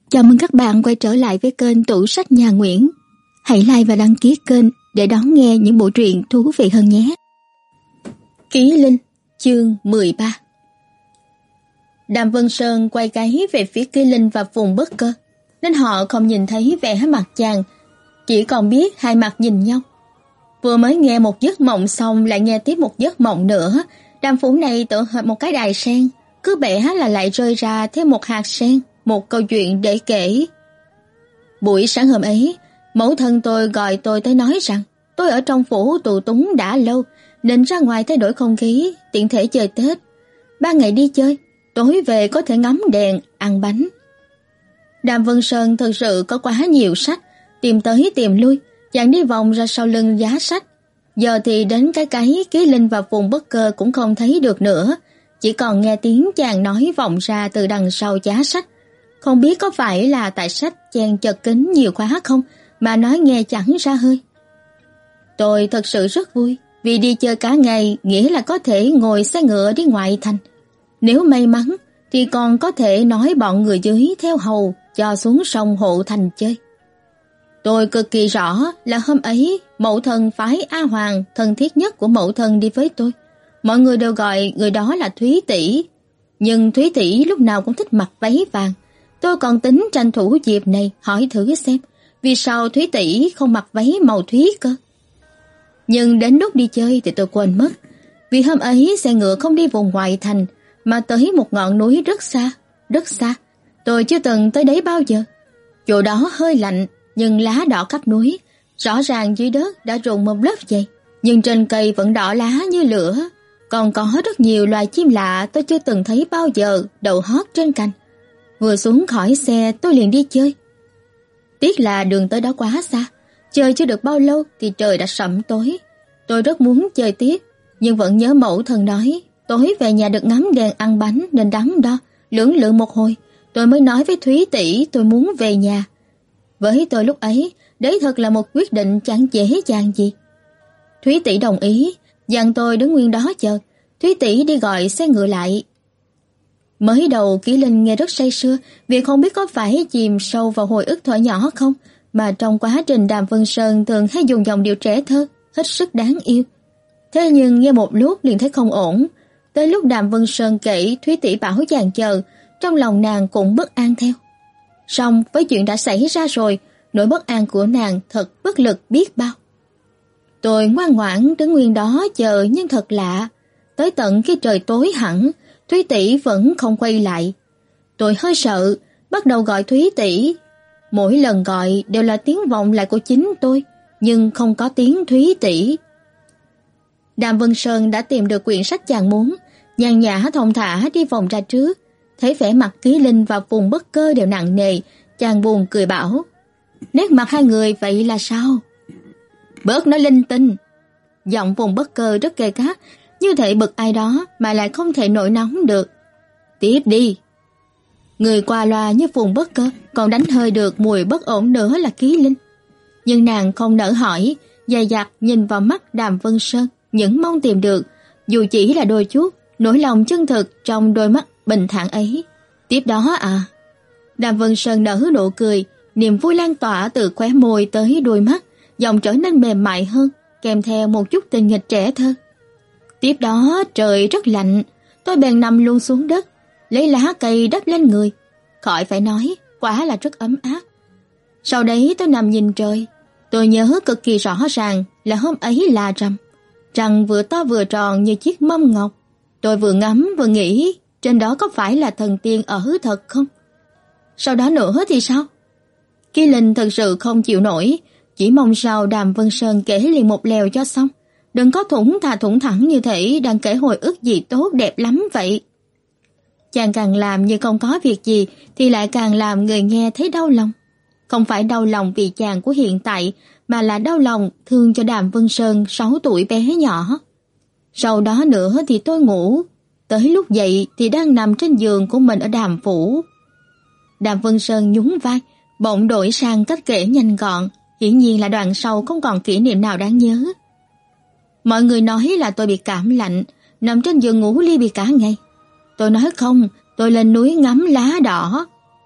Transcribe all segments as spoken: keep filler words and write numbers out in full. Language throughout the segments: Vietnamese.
Chào mừng các bạn quay trở lại với kênh Tủ Sách Nhà Nguyễn. Hãy like và đăng ký kênh để đón nghe những bộ truyện thú vị hơn nhé. Ký Linh, chương mười ba. Đàm Vân Sơn quay cái về phía Ký Linh và Phùng Bất Cơ, nên họ không nhìn thấy vẻ mặt chàng, chỉ còn biết hai mặt nhìn nhau. Vừa mới nghe một giấc mộng xong lại nghe tiếp một giấc mộng nữa. Đàm phủ này tựa hệt một cái đài sen, cứ bẻ là lại rơi ra thêm một hạt sen, một câu chuyện để kể. Buổi sáng hôm ấy, mẫu thân tôi gọi tôi tới nói rằng tôi ở trong phủ tù túng đã lâu, nên ra ngoài thay đổi không khí, tiện thể chơi Tết. Ba ngày đi chơi, tối về có thể ngắm đèn, ăn bánh. Đàm Vân Sơn thực sự có quá nhiều sách, tìm tới tìm lui, chàng đi vòng ra sau lưng giá sách. Giờ thì đến cái cái Ký Linh và Phùng Bất Cơ cũng không thấy được nữa, chỉ còn nghe tiếng chàng nói vọng ra từ đằng sau giá sách. Không biết có phải là tại sách chàng chật kín nhiều quá không mà nói nghe chẳng ra hơi. Tôi thật sự rất vui, vì đi chơi cả ngày nghĩa là có thể ngồi xe ngựa đi ngoại thành. Nếu may mắn thì còn có thể nói bọn người dưới theo hầu cho xuống sông Hộ Thành chơi. Tôi cực kỳ rõ là hôm ấy mẫu thân phái A Hoàng, thân thiết nhất của mẫu thân, đi với tôi. Mọi người đều gọi người đó là Thúy tỷ, nhưng Thúy tỷ lúc nào cũng thích mặc váy vàng. Tôi còn tính tranh thủ dịp này hỏi thử xem vì sao Thúy tỷ không mặc váy màu thúy cơ. Nhưng đến lúc đi chơi thì tôi quên mất, vì hôm ấy xe ngựa không đi vùng ngoại thành mà tới một ngọn núi rất xa, rất xa. Tôi chưa từng tới đấy bao giờ. Chỗ đó hơi lạnh nhưng lá đỏ khắp núi, rõ ràng dưới đất đã rụng một lớp dày, nhưng trên cây vẫn đỏ lá như lửa. Còn có rất nhiều loài chim lạ tôi chưa từng thấy bao giờ đậu hót trên cành. Vừa xuống khỏi xe tôi liền đi chơi. Tiếc là đường tới đó quá xa, chơi chưa được bao lâu thì trời đã sẩm tối. Tôi rất muốn chơi tiếp, nhưng vẫn nhớ mẫu thân nói tối về nhà được ngắm đèn ăn bánh, nên đắn đo lưỡng lự một hồi tôi mới nói với Thúy tỷ tôi muốn về nhà. Với tôi lúc ấy, đấy thật là một quyết định chẳng dễ dàng gì. Thúy tỷ đồng ý, dặn tôi đứng nguyên đó chờ. Thúy tỷ đi gọi xe ngựa lại. Mới đầu Ký Linh nghe rất say sưa, vì không biết có phải chìm sâu vào hồi ức thuở nhỏ không, mà trong quá trình Đàm Vân Sơn thường hay dùng dòng điệu trẻ thơ, hết sức đáng yêu. Thế nhưng nghe một lúc liền thấy không ổn. Tới lúc Đàm Vân Sơn kể Thúy tỷ bảo chàng chờ, trong lòng nàng cũng bất an theo. Song với chuyện đã xảy ra rồi, nỗi bất an của nàng thật bất lực biết bao. Tôi ngoan ngoãn đứng nguyên đó chờ, nhưng thật lạ, tới tận khi trời tối hẳn, Thúy tỷ vẫn không quay lại. Tôi hơi sợ, bắt đầu gọi Thúy tỷ. Mỗi lần gọi đều là tiếng vọng lại của chính tôi, nhưng không có tiếng Thúy tỷ. Đàm Vân Sơn đã tìm được quyển sách chàng muốn, nhàn nhã thong thả đi vòng ra trước. Thấy vẻ mặt Ký Linh và Phùng Bất Cơ đều nặng nề, chàng buồn cười bảo: nét mặt hai người vậy là sao? Bớt nói linh tinh. Giọng Phùng Bất Cơ rất gay gắt, như thể bực ai đó mà lại không thể nổi nóng được. Tiếp đi. Người qua loa như Phùng Bất Cơ còn đánh hơi được mùi bất ổn nữa là Ký Linh. Nhưng nàng không nỡ hỏi, dè dặt nhìn vào mắt Đàm Vân Sơn, những mong tìm được, dù chỉ là đôi chút, nỗi lòng chân thực trong đôi mắt bình thản ấy. Tiếp đó à? Đàm Vân Sơn nở nụ cười, niềm vui lan tỏa từ khóe môi tới đôi mắt, giọng trở nên mềm mại hơn, kèm theo một chút tình nghịch trẻ thơ. Tiếp đó trời rất lạnh, tôi bèn nằm luôn xuống đất, lấy lá cây đắp lên người. Khỏi phải nói, quả là rất ấm áp. Sau đấy tôi nằm nhìn trời, tôi nhớ cực kỳ rõ ràng là hôm ấy là rằm, trăng vừa to vừa tròn như chiếc mâm ngọc. Tôi vừa ngắm vừa nghĩ, trên đó có phải là thần tiên ở thật không? Sau đó nữa thì sao? Ký Linh thật sự không chịu nổi, chỉ mong sao Đàm Vân Sơn kể liền một lèo cho xong, đừng có thủng thà thủng thẳng như thể đang kể hồi ức gì tốt đẹp lắm vậy. Chàng càng làm như không có việc gì thì lại càng làm người nghe thấy đau lòng. Không phải đau lòng vì chàng của hiện tại, mà là đau lòng thương cho Đàm Vân Sơn sáu tuổi bé nhỏ. Sau đó nữa thì tôi ngủ, tới lúc dậy thì đang nằm trên giường của mình ở Đàm phủ. Đàm Vân Sơn nhún vai, bỗng đổi sang cách kể nhanh gọn, hiển nhiên là đoạn sau không còn kỷ niệm nào đáng nhớ. Mọi người nói là tôi bị cảm lạnh, nằm trên giường ngủ li bì cả ngày. Tôi nói không, tôi lên núi ngắm lá đỏ.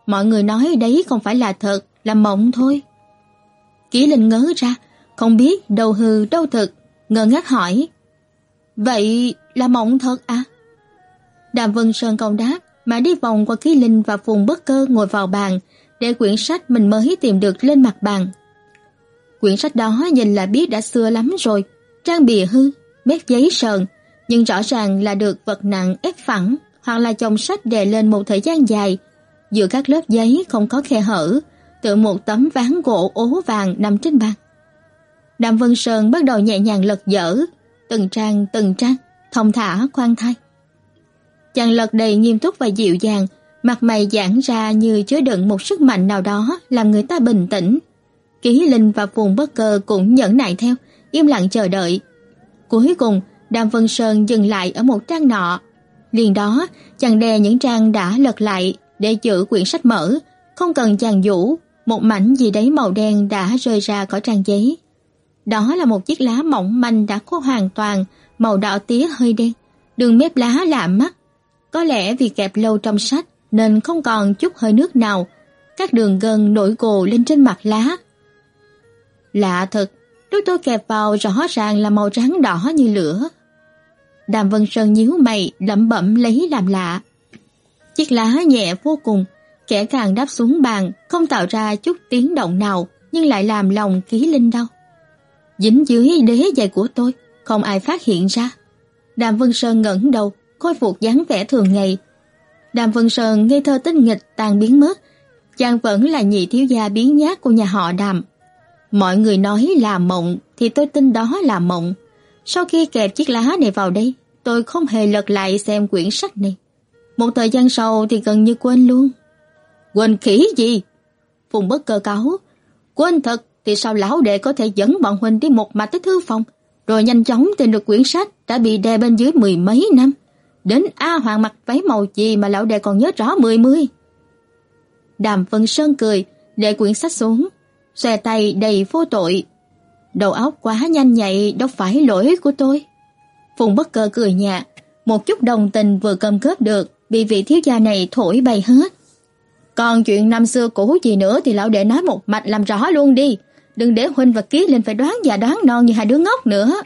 Mọi người nói đấy không phải là thật, là mộng thôi. Kỷ Linh ngớ ra, không biết đâu hư đâu thực, ngơ ngác hỏi: Vậy là mộng thật à? Đàm Vân Sơn không đáp mà đi vòng qua Kỷ Linh và Phùng Bất Cơ ngồi vào bàn, để quyển sách mình mới tìm được lên mặt bàn. Quyển sách đó nhìn là biết đã xưa lắm rồi, trang bìa hư, mép giấy sờn, nhưng rõ ràng là được vật nặng ép phẳng hoặc là chồng sách đè lên một thời gian dài. Giữa các lớp giấy không có khe hở, tựa một tấm ván gỗ ố vàng nằm trên bàn. Đàm Vân Sơn bắt đầu nhẹ nhàng lật dở, từng trang từng trang, thong thả khoan thai. Chàng lật đầy nghiêm túc và dịu dàng, mặt mày giãn ra như chứa đựng một sức mạnh nào đó làm người ta bình tĩnh. Kỷ Linh và Phùng Bất Cơ cũng nhẫn nại theo, im lặng chờ đợi. Cuối cùng, Đàm Vân Sơn dừng lại ở một trang nọ. Liền đó, chàng đè những trang đã lật lại để giữ quyển sách mở, không cần chàng vũ, một mảnh gì đấy màu đen đã rơi ra khỏi trang giấy. Đó là một chiếc lá mỏng manh đã khô hoàn toàn, màu đỏ tía hơi đen, đường mép lá lạ mắt. Có lẽ vì kẹp lâu trong sách nên không còn chút hơi nước nào, các đường gân nổi gồ lên trên mặt lá. Lạ thật, lúc tôi kẹp vào rõ ràng là màu trắng đỏ như lửa. Đàm Vân Sơn nhíu mày, lẩm bẩm lấy làm lạ. Chiếc lá nhẹ vô cùng, kẻ càng đáp xuống bàn, không tạo ra chút tiếng động nào, nhưng lại làm lòng Kỷ Linh đau. Dính dưới đế giày của tôi, không ai phát hiện ra. Đàm Vân Sơn ngẩng đầu, khôi phục dáng vẻ thường ngày. Đàm Vân Sơn ngây thơ tinh nghịch tan biến mất, chàng vẫn là nhị thiếu gia biến nhát của nhà họ Đàm. Mọi người nói là mộng thì tôi tin đó là mộng. Sau khi kẹp chiếc lá này vào đây, tôi không hề lật lại xem quyển sách này. Một thời gian sau thì gần như quên luôn. Quên khỉ gì? Phùng Bất Cơ cáu. Quên thật thì sao lão đệ có thể dẫn bọn huynh đi một mạch tới thư phòng, rồi nhanh chóng tìm được quyển sách đã bị đè bên dưới mười mấy năm. Đến A Hoàng mặc váy màu gì mà lão đệ còn nhớ rõ mười mươi. Đàm Vân Sơn cười, để quyển sách xuống, xòe tay đầy vô tội. Đầu óc quá nhanh nhạy, đâu phải lỗi của tôi. Phùng Bất Cơ cười nhạt, một chút đồng tình vừa cơm cướp được, bị vị thiếu gia này thổi bay hết. Còn chuyện năm xưa cũ gì nữa thì lão đệ nói một mạch làm rõ luôn đi, đừng để huynh và Ký Linh phải đoán già đoán non như hai đứa ngốc nữa.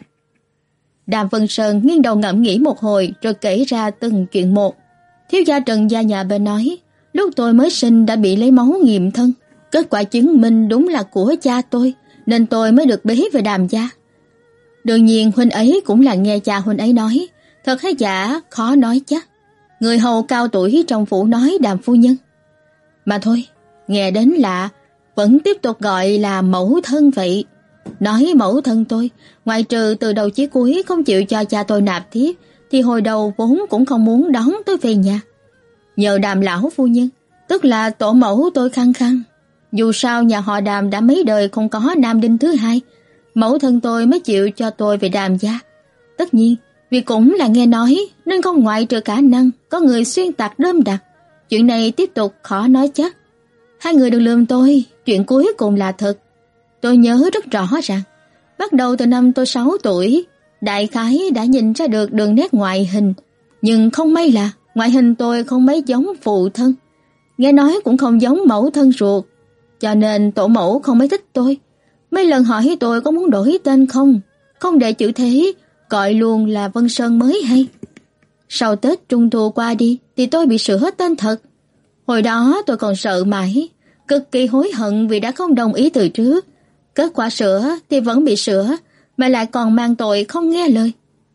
Đàm Vân Sơn nghiêng đầu ngẫm nghĩ một hồi rồi kể ra từng chuyện một. Thiếu gia Trần gia nhà bên nói, lúc tôi mới sinh đã bị lấy máu nghiệm thân, kết quả chứng minh đúng là của cha tôi, nên tôi mới được bế về Đàm gia. Đương nhiên huynh ấy cũng là nghe cha huynh ấy nói, thật hay giả khó nói chắc. Người hầu cao tuổi trong phủ nói Đàm phu nhân. Mà thôi, nghe đến lạ, vẫn tiếp tục gọi là mẫu thân vậy. Nói mẫu thân tôi, ngoại trừ từ đầu chí cuối không chịu cho cha tôi nạp thiếp, thì hồi đầu vốn cũng không muốn đón tôi về nhà. Nhờ Đàm lão phu nhân, tức là tổ mẫu tôi khăng khăng. Dù sao nhà họ Đàm đã mấy đời không có nam đinh thứ hai, mẫu thân tôi mới chịu cho tôi về Đàm gia. Tất nhiên, vì cũng là nghe nói nên không ngoại trừ khả năng có người xuyên tạc đơm đặt. Chuyện này tiếp tục khó nói chắc. Hai người đừng lừa tôi, chuyện cuối cùng là thật. Tôi nhớ rất rõ ràng, bắt đầu từ năm tôi sáu tuổi, đại khái đã nhìn ra được đường nét ngoại hình, nhưng không may là ngoại hình tôi không mấy giống phụ thân, nghe nói cũng không giống mẫu thân ruột, cho nên tổ mẫu không mấy thích tôi. Mấy lần hỏi tôi có muốn đổi tên không, không để chữ thế, gọi luôn là Vân Sơn mới hay. Sau Tết Trung thu qua đi thì tôi bị sửa tên thật. Hồi đó tôi còn sợ mãi, cực kỳ hối hận vì đã không đồng ý từ trước. Kết quả sửa thì vẫn bị sửa, mà lại còn mang tội không nghe lời.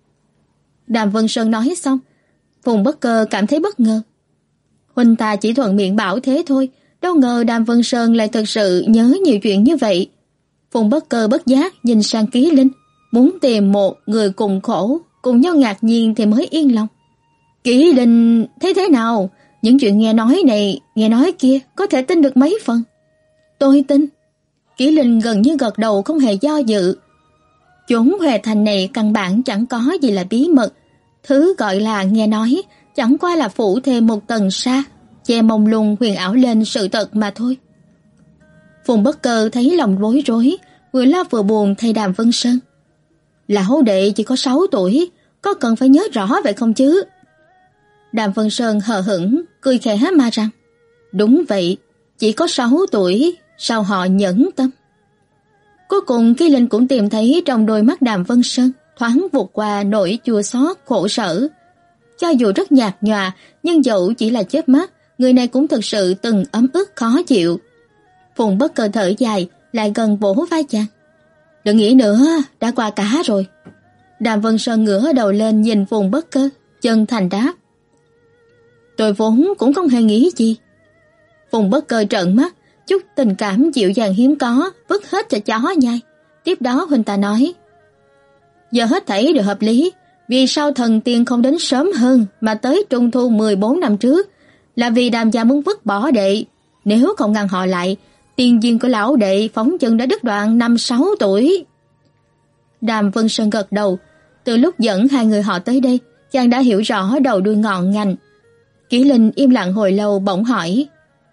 Đàm Vân Sơn nói xong, Phùng Bất Cơ cảm thấy bất ngờ. Huynh ta chỉ thuận miệng bảo thế thôi, đâu ngờ Đàm Vân Sơn lại thật sự nhớ nhiều chuyện như vậy. Phùng Bất Cơ bất giác nhìn sang Ký Linh, muốn tìm một người cùng khổ, cùng nhau ngạc nhiên thì mới yên lòng. Ký Linh thấy thế nào? Những chuyện nghe nói này, nghe nói kia, có thể tin được mấy phần? Tôi tin. Kỷ Linh gần như gật đầu không hề do dự. Chốn Huệ Thành này căn bản chẳng có gì là bí mật. Thứ gọi là nghe nói chẳng qua là phủ thêm một tầng sa, che mông lung huyền ảo lên sự thật mà thôi. Phùng Bất Cơ thấy lòng bối rối, vừa lo vừa buồn thay Đàm Vân Sơn. Lão đệ chỉ có sáu tuổi, có cần phải nhớ rõ vậy không chứ? Đàm Vân Sơn hờ hững, cười khẽ mà rằng, Đúng vậy, chỉ có sáu tuổi, sao họ nhẫn tâm? Cuối cùng Ký Linh cũng tìm thấy trong đôi mắt Đàm Vân Sơn thoáng vụt qua nỗi chua xót khổ sở. Cho dù rất nhạt nhòa, nhưng dẫu chỉ là chớp mắt, người này cũng thực sự từng ấm ức khó chịu. Phùng Bất Cơ thở dài, lại gần vỗ vai chàng. Đừng nghĩ nữa, đã qua cả rồi. Đàm Vân Sơn ngửa đầu lên nhìn Phùng Bất Cơ, chân thành đáp. Tôi vốn cũng không hề nghĩ gì. Phùng Bất Cơ trợn mắt, chút tình cảm dịu dàng hiếm có, vứt hết cho chó nhai. Tiếp đó huynh ta nói. Giờ hết thảy đều hợp lý, vì sao thần tiên không đến sớm hơn mà tới trung thu mười bốn năm trước, là vì Đàm gia muốn vứt bỏ đệ. Nếu không ngăn họ lại, tiền duyên của lão đệ phóng chân đã đứt đoạn năm sáu tuổi. Đàm Vân Sơn gật đầu, từ lúc dẫn hai người họ tới đây, chàng đã hiểu rõ đầu đuôi ngọn ngành. Kỷ Linh im lặng hồi lâu bỗng hỏi.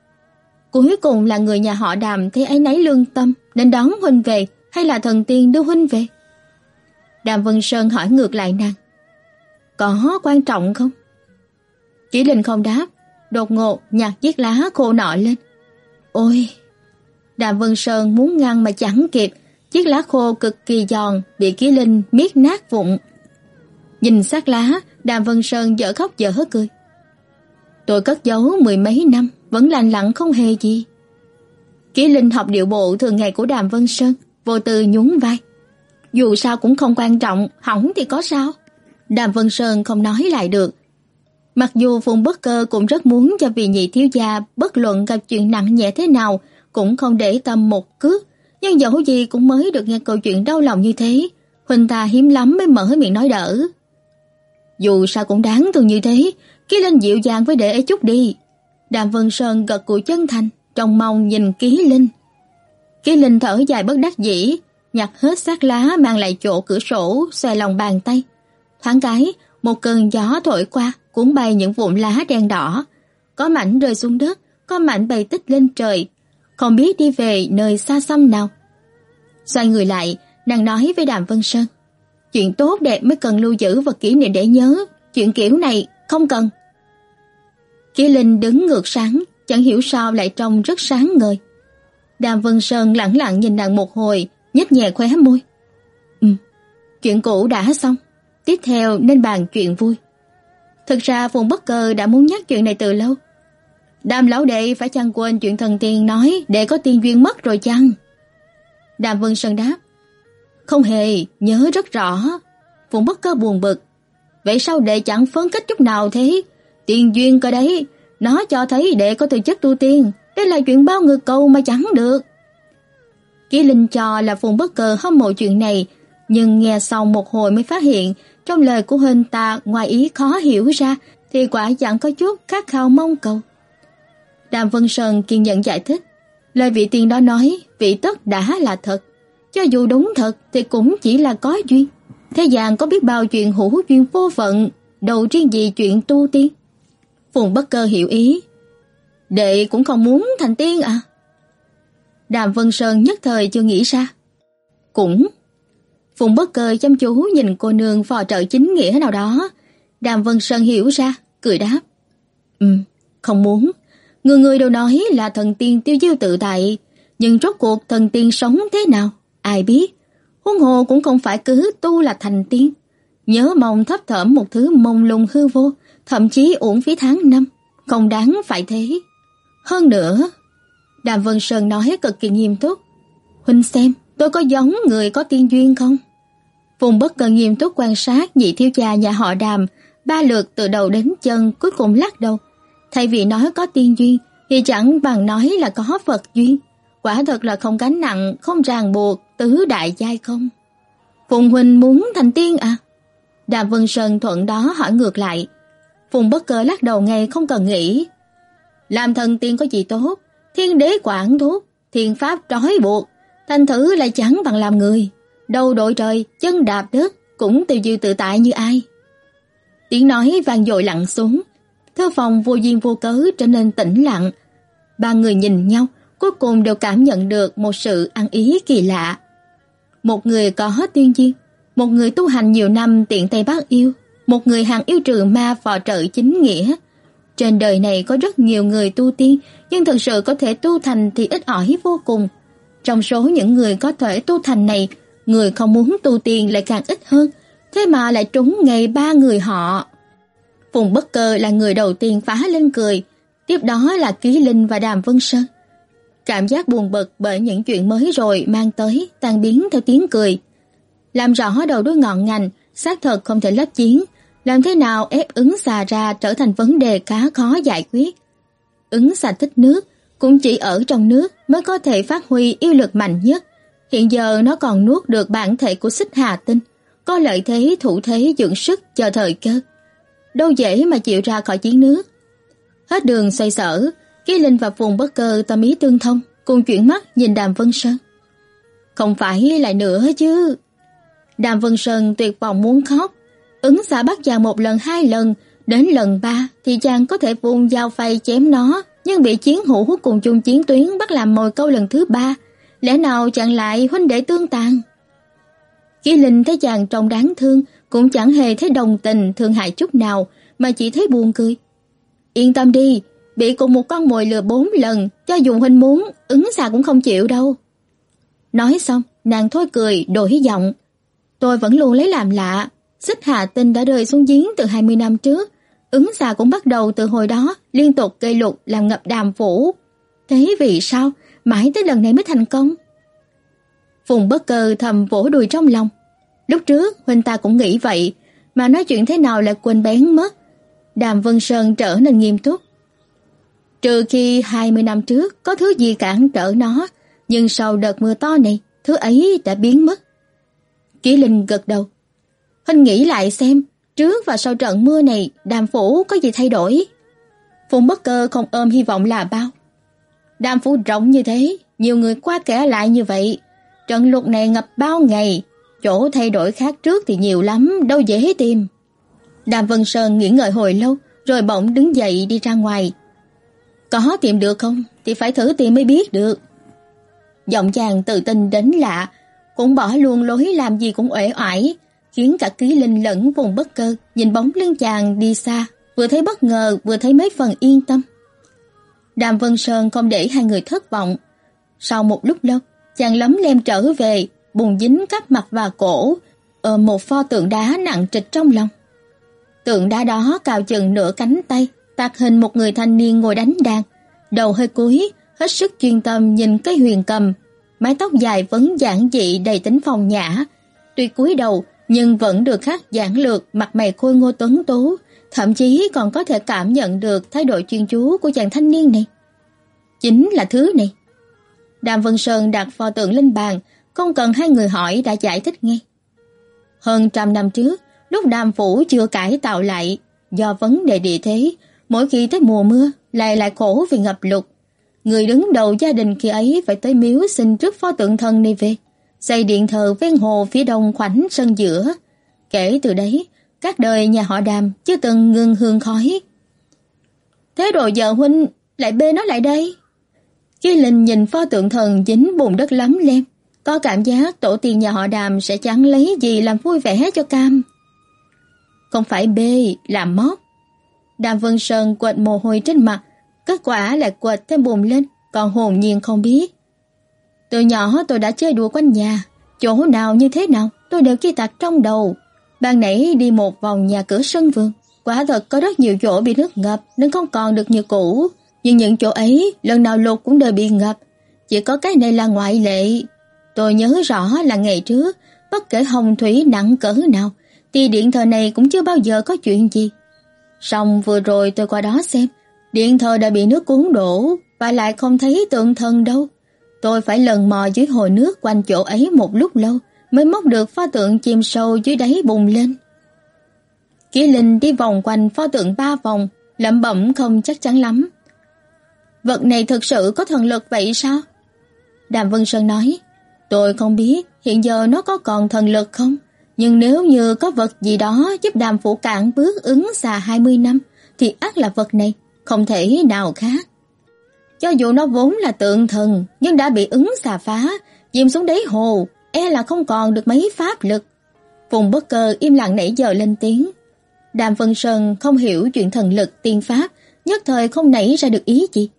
Cuối cùng là người nhà họ Đàm thấy áy náy lương tâm nên đón huynh về, hay là thần tiên đưa huynh về? Đàm Vân Sơn hỏi ngược lại nàng. Có quan trọng không? Kỷ Linh không đáp, đột ngột nhặt chiếc lá khô nọ lên. Ôi! Đàm Vân Sơn muốn ngăn mà chẳng kịp, chiếc lá khô cực kỳ giòn bị Kỷ Linh miết nát vụn. Nhìn xác lá, Đàm Vân Sơn dở khóc dở cười. Tôi cất giấu mười mấy năm, vẫn lành lặn không hề gì. Kỷ Linh học điệu bộ thường ngày của Đàm Vân Sơn, vô tư nhún vai. Dù sao cũng không quan trọng, hỏng thì có sao. Đàm Vân Sơn không nói lại được. Mặc dù Phùng Bất Cơ cũng rất muốn cho vị nhị thiếu gia bất luận gặp chuyện nặng nhẹ thế nào cũng không để tâm một cước, nhưng dẫu gì cũng mới được nghe câu chuyện đau lòng như thế, huynh ta hiếm lắm mới mở miệng nói đỡ. Dù sao cũng đáng thương như thế, Ký Linh dịu dàng với đệ ấy chút đi. Đàm Vân Sơn gật cù chân thành, trông mong nhìn Ký Linh. Ký Linh thở dài bất đắc dĩ, nhặt hết xác lá mang lại chỗ cửa sổ, xoay lòng bàn tay. Thoáng cái, một cơn gió thổi qua, cuốn bay những vụn lá đen đỏ. Có mảnh rơi xuống đất, có mảnh bay tích lên trời, không biết đi về nơi xa xăm nào. Xoay người lại, nàng nói với Đàm Vân Sơn. Chuyện tốt đẹp mới cần lưu giữ vật kỷ niệm để nhớ, chuyện kiểu này không cần. Kỷ Linh đứng ngược sáng, chẳng hiểu sao lại trông rất sáng ngời. Đàm Vân Sơn lẳng lặng nhìn nàng một hồi, nhếch nhẹ khóe môi. Ừ, chuyện cũ đã xong, tiếp theo nên bàn chuyện vui. Thực ra Phùng Bất Cơ đã muốn nhắc chuyện này từ lâu. Đàm lão đệ phải chăng quên chuyện thần tiên nói đệ có tiên duyên mất rồi chăng? Đàm Vân Sơn đáp. Không hề, nhớ rất rõ. Phùng Bất Cơ buồn bực. Vậy sao đệ chẳng phấn khích chút nào thế? Tiên duyên cơ đấy, nó cho thấy đệ có tư chất tu tiên. Đây là chuyện bao người cầu mà chẳng được. Kỷ Linh cho là Phùng Bất Cơ hâm mộ chuyện này, nhưng nghe xong một hồi mới phát hiện trong lời của huynh ta ngoài ý khó hiểu ra thì quả chẳng có chút khát khao mong cầu. Đàm Vân Sơn kiên nhẫn giải thích. Lời vị tiên đó nói vị tất đã là thật. Cho dù đúng thật thì cũng chỉ là có duyên. Thế gian có biết bao chuyện hữu duyên vô phận, đầu riêng gì chuyện tu tiên. Phùng Bất Cơ hiểu ý. Đệ cũng không muốn thành tiên à? Đàm Vân Sơn nhất thời chưa nghĩ ra. Cũng. Phùng Bất Cơ chăm chú nhìn cô nương phò trợ chính nghĩa nào đó. Đàm Vân Sơn hiểu ra, cười đáp. Ừ, không muốn. Người người đều nói là thần tiên tiêu diêu tự tại, nhưng rốt cuộc thần tiên sống thế nào, ai biết. Huống hồ cũng không phải cứ tu là thành tiên. Nhớ mong thấp thởm một thứ mông lung hư vô, thậm chí uổng phí tháng năm, không đáng phải thế. Hơn nữa, Đàm Vân Sơn nói cực kỳ nghiêm túc. Huynh xem, tôi có giống người có tiên duyên không? Phùng Bất Cơ nghiêm túc quan sát nhị thiếu gia nhà họ Đàm, ba lượt từ đầu đến chân, cuối cùng lắc đầu. Thay vì nói có tiên duyên thì chẳng bằng nói là có Phật duyên. Quả thật là không gánh nặng, không ràng buộc, tứ đại giai không. Phùng huynh muốn thành tiên à? Đàm Vân Sơn thuận đó hỏi ngược lại. Phùng Bất Cơ lắc đầu ngay không cần nghĩ. Làm thần tiên có gì tốt, thiên đế quản thúc, thiên pháp trói buộc, thành thử lại chẳng bằng làm người. Đầu đội trời, chân đạp đất, cũng tiêu diêu tự tại như ai. Tiếng nói vang dội lặng xuống. Thư phòng vô duyên vô cớ trở nên tĩnh lặng. Ba người nhìn nhau, cuối cùng đều cảm nhận được một sự ăn ý kỳ lạ. Một người có hết tiên duyên, một người tu hành nhiều năm tiện tay bác yêu, một người hàng yêu trừ ma phò trợ chính nghĩa. Trên đời này có rất nhiều người tu tiên, nhưng thực sự có thể tu thành thì ít ỏi vô cùng. Trong số những người có thể tu thành này, người không muốn tu tiên lại càng ít hơn, thế mà lại trúng ngay ba người họ. Phùng Bất Cơ là người đầu tiên phá lên cười, tiếp đó là Ký Linh và Đàm Vân Sơn. Cảm giác buồn bực bởi những chuyện mới rồi mang tới tan biến theo tiếng cười. Làm rõ đầu đuôi ngọn ngành, xác thật không thể lấp chiến, làm thế nào ép ứng xà ra trở thành vấn đề khá khó giải quyết. Ứng xà thích nước, cũng chỉ ở trong nước mới có thể phát huy yêu lực mạnh nhất. Hiện giờ nó còn nuốt được bản thể của Xích Hà Tinh, có lợi thế thủ thế dưỡng sức chờ thời cơ. Đâu dễ mà chịu ra khỏi chiến nước. Hết đường xoay sở, Ký Linh và Phùng Bất Cơ tâm ý tương thông, cùng chuyển mắt nhìn Đàm Vân Sơn. Không phải lại nữa chứ. Đàm Vân Sơn tuyệt vọng muốn khóc. Ứng xà bắt chàng một lần hai lần, đến lần ba thì chàng có thể vung dao phay chém nó, nhưng bị chiến hữu cùng chung chiến tuyến bắt làm mồi câu lần thứ ba, lẽ nào chàng lại huynh đệ tương tàn? Ký Linh thấy chàng trông đáng thương, cũng chẳng hề thấy đồng tình thương hại chút nào, mà chỉ thấy buồn cười. Yên tâm đi, bị cùng một con mồi lừa bốn lần, cho dù huynh muốn, ứng xà cũng không chịu đâu. Nói xong, nàng thôi cười, đổi giọng. Tôi vẫn luôn lấy làm lạ, Xích Hà Tinh đã rơi xuống giếng từ hai mươi năm trước, ứng xà cũng bắt đầu từ hồi đó liên tục gây lục làm ngập Đàm phủ. Thế vì sao mãi tới lần này mới thành công? Phùng Bất Cơ thầm vỗ đùi trong lòng. Lúc trước huynh ta cũng nghĩ vậy, mà nói chuyện thế nào lại quên bén mất. Đàm Vân Sơn trở nên nghiêm túc. Trừ khi hai mươi năm trước có thứ gì cản trở nó, nhưng sau đợt mưa to này, thứ ấy đã biến mất. Ký Linh gật đầu. Huynh nghĩ lại xem, trước và sau trận mưa này, Đàm phủ có gì thay đổi? Phùng Bất Cơ không ôm hy vọng là bao. Đàm phủ rộng như thế, nhiều người qua kẻ lại như vậy, trận lụt này ngập bao ngày, chỗ thay đổi khác trước thì nhiều lắm, đâu dễ tìm. Đàm Vân Sơn nghĩ ngợi hồi lâu, rồi bỗng đứng dậy đi ra ngoài. Có tìm được không thì phải thử tìm mới biết được. Giọng chàng tự tin đến lạ, cũng bỏ luôn lối làm gì cũng uể oải, khiến cả Ký Linh lẫn Phùng Bất Cơ nhìn bóng lưng chàng đi xa, vừa thấy bất ngờ vừa thấy mấy phần yên tâm. Đàm Vân Sơn không để hai người thất vọng. Sau một lúc lâu, chàng lấm lem trở về, bùn dính khắp mặt và cổ, ôm một pho tượng đá nặng trịch trong lòng. Tượng đá đó cao chừng nửa cánh tay, tạc hình một người thanh niên ngồi đánh đàn, đầu hơi cúi, hết sức chuyên tâm nhìn cái huyền cầm, mái tóc dài vấn giản dị đầy tính phong nhã. Tuy cúi đầu nhưng vẫn được khắc giản lược, mặt mày khôi ngô tuấn tú, thậm chí còn có thể cảm nhận được thái độ chuyên chú của chàng thanh niên này. Chính là thứ này. Đàm Vân Sơn đặt pho tượng lên bàn, không cần hai người hỏi đã giải thích ngay. Hơn trăm năm trước, lúc Đàm phủ chưa cải tạo lại, do vấn đề địa thế, mỗi khi tới mùa mưa lại lại khổ vì ngập lụt. Người đứng đầu gia đình khi ấy phải tới miếu xin rước pho tượng thần này về, xây điện thờ ven hồ phía đông khoảnh sân giữa. Kể từ đấy, các đời nhà họ Đàm chưa từng ngừng hương khói. Thế rồi giờ huynh lại bê nó lại đây? Ký Linh nhìn pho tượng thần dính bùn đất lấm lem, có cảm giác tổ tiên nhà họ Đàm sẽ chẳng lấy gì làm vui vẻ cho cam. Không phải bê, làm móc. Đàm Vân Sơn quệt mồ hôi trên mặt, kết quả lại quệt thêm bùn lên, còn hồn nhiên không biết. Từ nhỏ tôi đã chơi đùa quanh nhà, chỗ nào như thế nào tôi đều ghi tạc trong đầu. Ban nãy đi một vòng nhà cửa sân vườn, quả thật có rất nhiều chỗ bị nước ngập nên không còn được như cũ. Nhưng những chỗ ấy lần nào lụt cũng đều bị ngập, chỉ có cái này là ngoại lệ. Tôi nhớ rõ là ngày trước, bất kể hồng thủy nặng cỡ nào, thì điện thờ này cũng chưa bao giờ có chuyện gì. Xong vừa rồi tôi qua đó xem, điện thờ đã bị nước cuốn đổ, và lại không thấy tượng thần đâu. Tôi phải lần mò dưới hồ nước quanh chỗ ấy một lúc lâu, mới móc được pho tượng chìm sâu dưới đáy bùn lên. Ký Linh đi vòng quanh pho tượng ba vòng, lẩm bẩm không chắc chắn lắm. Vật này thực sự có thần lực vậy sao? Đàm Vân Sơn nói, tôi không biết hiện giờ nó có còn thần lực không, nhưng nếu như có vật gì đó giúp Đàm phủ cản bước ứng xà hai mươi năm, thì ắt là vật này, không thể nào khác. Cho dù nó vốn là tượng thần, nhưng đã bị ứng xà phá, chìm xuống đáy hồ, e là không còn được mấy pháp lực. Phùng Bất Cơ im lặng nãy giờ lên tiếng. Đàm Vân Sơn không hiểu chuyện thần lực tiên pháp, nhất thời không nảy ra được ý gì.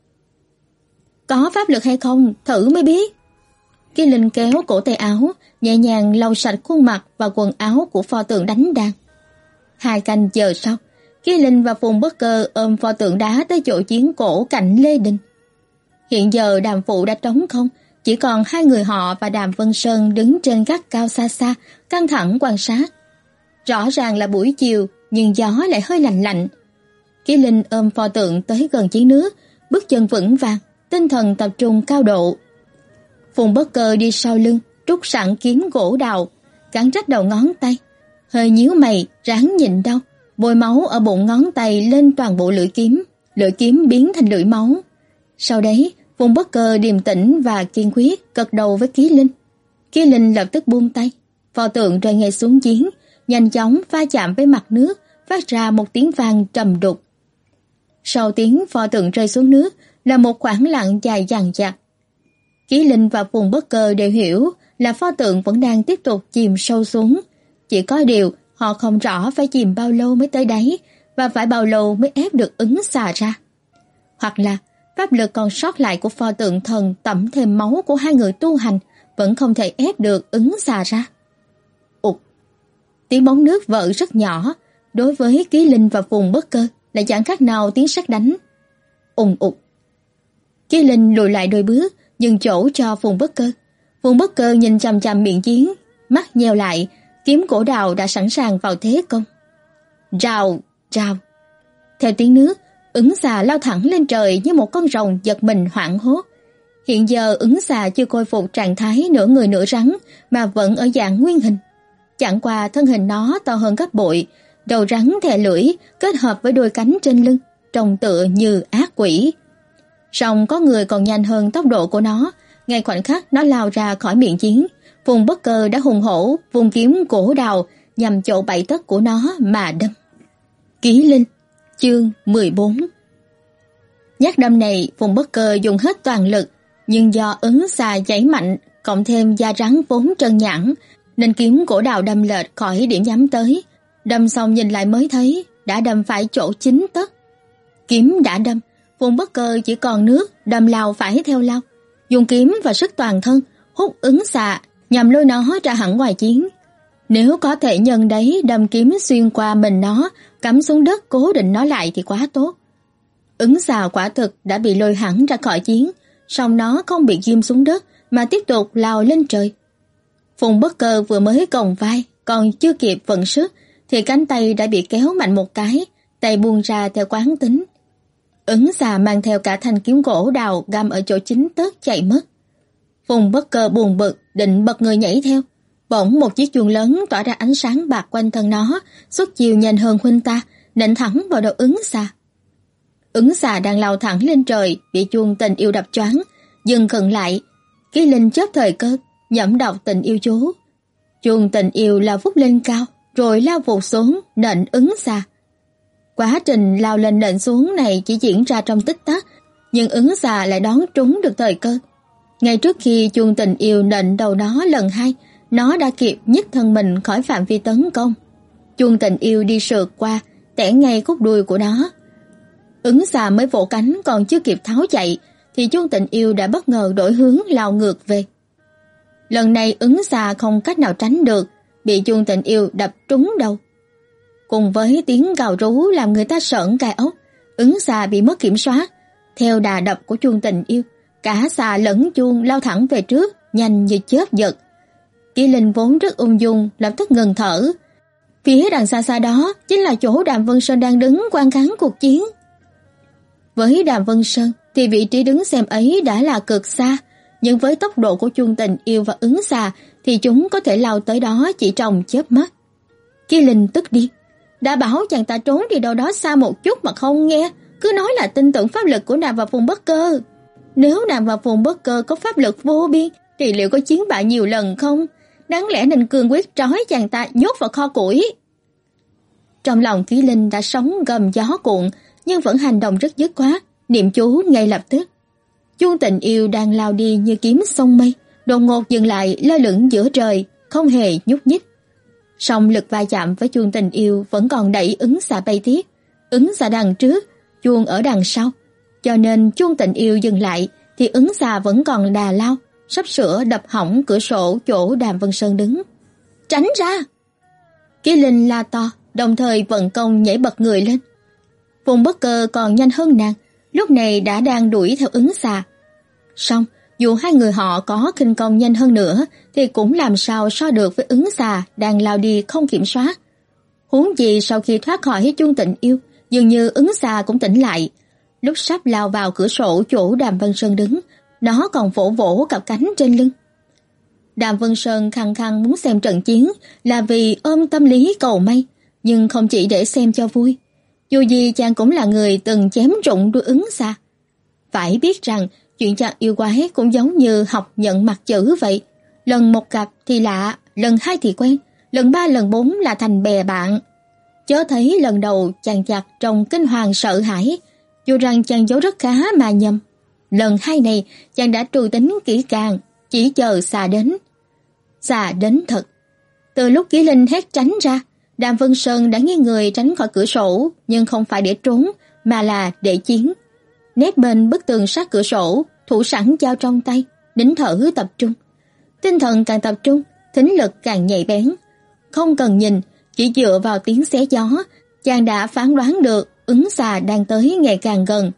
Có pháp lực hay không, thử mới biết. Ký Linh kéo cổ tay áo, nhẹ nhàng lau sạch khuôn mặt và quần áo của pho tượng đánh đàn. Hai canh giờ sau, Ký Linh và Phùng Bất Cơ ôm pho tượng đá tới chỗ chiến cổ cạnh Lê Đình. Hiện giờ đàm phụ đã trống không, chỉ còn hai người họ và Đàm Vân Sơn đứng trên gác cao xa xa, căng thẳng quan sát. Rõ ràng là buổi chiều, nhưng gió lại hơi lạnh lạnh. Ký Linh ôm pho tượng tới gần chiến nước, bước chân vững vàng, tinh thần tập trung cao độ. Phùng Bất Cơ đi sau lưng, trút sẵn kiếm gỗ đào, cắn rách đầu ngón tay, hơi nhíu mày, ráng nhịn đau, bôi máu ở bụng ngón tay lên toàn bộ lưỡi kiếm, lưỡi kiếm biến thành lưỡi máu. Sau đấy, Phùng Bất Cơ điềm tĩnh và kiên quyết gật đầu với Ký Linh. Ký Linh lập tức buông tay, pho tượng rơi ngay xuống giếng, nhanh chóng va chạm với mặt nước, phát ra một tiếng vang trầm đục. Sau tiếng pho tượng rơi xuống nước là một khoảng lặng dài dằng dặc. Ký Linh và Phùng Bất Cơ đều hiểu là pho tượng vẫn đang tiếp tục chìm sâu xuống, chỉ có điều họ không rõ phải chìm bao lâu mới tới đáy và phải bao lâu mới ép được ứng xà ra. Hoặc là pháp lực còn sót lại của pho tượng thần tẩm thêm máu của hai người tu hành vẫn không thể ép được ứng xà ra. Ụt! Tiếng bóng nước vỡ rất nhỏ, đối với Ký Linh và Phùng Bất Cơ là chẳng khác nào tiếng sét đánh. Ùng ụt! Ký Linh lùi lại đôi bước, dừng chỗ cho Phùng Bất Cơ. Phùng Bất Cơ nhìn chằm chằm miệng giếng, mắt nheo lại, kiếm cổ đào đã sẵn sàng vào thế công. Rào, rào. Theo tiếng nước, ứng xà lao thẳng lên trời như một con rồng giật mình hoảng hốt. Hiện giờ ứng xà chưa khôi phục trạng thái nửa người nửa rắn mà vẫn ở dạng nguyên hình. Chẳng qua thân hình nó to hơn gấp bội, đầu rắn thè lưỡi kết hợp với đôi cánh trên lưng, trông tựa như ác quỷ. Song có người còn nhanh hơn tốc độ của nó, ngay khoảnh khắc nó lao ra khỏi miệng giếng, Phùng Bất Cơ đã hùng hổ vùng kiếm cổ đào nhằm chỗ bảy tấc của nó mà đâm. Ký Linh, chương mười bốn. Nhát đâm này Phùng Bất Cơ dùng hết toàn lực, nhưng do ứng xà giãy mạnh cộng thêm da rắn vốn trơn nhẵn nên kiếm cổ đào đâm lệch khỏi điểm nhắm tới. Đâm xong nhìn lại mới thấy đã đâm phải chỗ chín tấc. Kiếm đã đâm, Phùng Bất Cơ chỉ còn nước đâm lao phải theo lao, dùng kiếm và sức toàn thân hút ứng xà nhằm lôi nó ra hẳn ngoài chiến. Nếu có thể nhân đấy đâm kiếm xuyên qua mình nó, cắm xuống đất cố định nó lại thì quá tốt. Ứng xà quả thực đã bị lôi hẳn ra khỏi chiến, song nó không bị ghim xuống đất mà tiếp tục lao lên trời. Phùng Bất Cơ vừa mới còng vai, còn chưa kịp vận sức thì cánh tay đã bị kéo mạnh một cái, tay buông ra theo quán tính. Ứng xà mang theo cả thanh kiếm gỗ đào găm ở chỗ chín tấc chạy mất. Phùng Bất Cơ buồn bực định bật người nhảy theo, bỗng một chiếc chuông lớn tỏa ra ánh sáng bạc quanh thân nó, xuất chiều nhanh hơn huynh ta, nện thẳng vào đầu ứng xà. Ứng xà đang lao thẳng lên trời, bị chuông tình yêu đập choáng, dừng khựng lại. Ký Linh chớp thời cơ, nhẩm đọc tình yêu chú. Chuông tình yêu lao vút lên cao, rồi lao vụt xuống, nện ứng xà. Quá trình lao lên nện xuống này chỉ diễn ra trong tích tắc, nhưng ứng xà lại đón trúng được thời cơ. Ngay trước khi chuông tình yêu nện đầu nó lần hai, nó đã kịp nhấc thân mình khỏi phạm vi tấn công. Chuông tình yêu đi sượt qua, tẻ ngay khúc đuôi của nó. Ứng xà mới vỗ cánh còn chưa kịp tháo chạy, thì chuông tình yêu đã bất ngờ đổi hướng lao ngược về. Lần này ứng xà không cách nào tránh được, bị chuông tình yêu đập trúng đầu. Cùng với tiếng gào rú làm người ta sởn gai ốc, ứng xà bị mất kiểm soát. Theo đà đập của chuông tình yêu, cả xà lẫn chuông lao thẳng về trước, nhanh như chớp giật. Ký Linh vốn rất ung dung, lập tức ngừng thở. Phía đằng xa xa đó chính là chỗ Đàm Vân Sơn đang đứng quan khán cuộc chiến. Với Đàm Vân Sơn thì vị trí đứng xem ấy đã là cực xa, nhưng với tốc độ của chuông tình yêu và ứng xà thì chúng có thể lao tới đó chỉ trong chớp mắt. Ký Linh tức điên, đã bảo chàng ta trốn đi đâu đó xa một chút mà không nghe, cứ nói là tin tưởng pháp lực của nàng và Phùng Bất Cơ. Nếu nàng và Phùng Bất Cơ có pháp lực vô biên thì liệu có chiến bại nhiều lần không? Đáng lẽ nên cương quyết trói chàng ta nhốt vào kho củi. Trong lòng Ký Linh đã sóng gầm gió cuộn, nhưng vẫn hành động rất dứt khoát, niệm chú ngay lập tức. Chuông tình yêu đang lao đi như kiếm sông mây, đột ngột dừng lại lơ lửng giữa trời, không hề nhúc nhích. Song lực va chạm với chuông tình yêu vẫn còn đẩy ứng xà bay tiếp. Ứng xà đằng trước, chuông ở đằng sau, cho nên chuông Tình Yêu dừng lại thì Ứng Xà vẫn còn đà lao, sắp sửa đập hỏng cửa sổ chỗ Đàm Vân Sơn đứng. Tránh ra! Ký Linh la to, đồng thời vận công nhảy bật người lên. Phùng Bất Cơ còn nhanh hơn nàng, lúc này đã đang đuổi theo Ứng Xà. Song dù hai người họ có khinh công nhanh hơn nữa thì cũng làm sao so được với Ứng Xà đang lao đi không kiểm soát. Huống gì sau khi thoát khỏi chuông Tình Yêu, dường như Ứng Xà cũng tỉnh lại. Lúc sắp lao vào cửa sổ chỗ Đàm Vân Sơn đứng, nó còn vỗ vỗ cặp cánh trên lưng. Đàm Vân Sơn khăng khăng muốn xem trận chiến là vì ôm tâm lý cầu may, nhưng không chỉ để xem cho vui. Dù gì chàng cũng là người từng chém rụng đuôi Ứng Xà. Phải biết rằng chuyện chàng yêu quái cũng giống như học nhận mặt chữ vậy. Lần một gặp thì lạ, lần hai thì quen, lần ba lần bốn là thành bè bạn. Chớ thấy lần đầu chàng chặt trong kinh hoàng sợ hãi, dù rằng chàng giấu rất khá mà nhầm. Lần hai này chàng đã trù tính kỹ càng, chỉ chờ Xà đến. Xà đến thật. Từ lúc Ký Linh hét tránh ra, Đàm Vân Sơn đã nghiêng người tránh khỏi cửa sổ, nhưng không phải để trốn, mà là để chiến. Nép bên bức tường sát cửa sổ, thủ sẵn dao trong tay, nín thở tập trung. Tinh thần càng tập trung, thính lực càng nhạy bén. Không cần nhìn, chỉ dựa vào tiếng xé gió, chàng đã phán đoán được Ứng Xà đang tới ngày càng gần.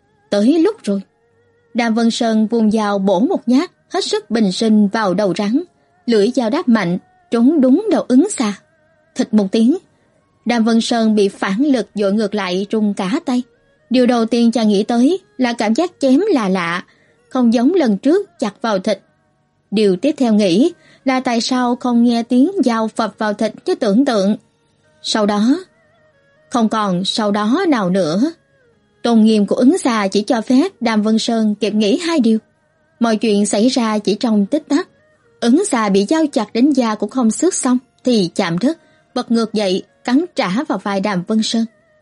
Tới lúc rồi. Đàm Vân Sơn vùng dao bổ một nhát, hết sức bình sinh vào đầu rắn. Lưỡi dao đáp mạnh, trúng đúng đầu Ứng Xà. Thịch một tiếng, Đàm Vân Sơn bị phản lực dội ngược lại rung cả tay. Điều đầu tiên chàng nghĩ tới là cảm giác chém là lạ, không giống lần trước chặt vào thịt. Điều tiếp theo nghĩ là tại sao không nghe tiếng dao phập vào thịt chứ tưởng tượng. Sau đó, không còn sau đó nào nữa. Tôn nghiêm của Ứng Xà chỉ cho phép Đàm Vân Sơn kịp nghĩ hai điều. Mọi chuyện xảy ra chỉ trong tích tắc. Ứng Xà bị dao chặt đến da cũng không xước xong thì chạm đất, bật ngược dậy, cắn trả vào vai Đàm Vân Sơn.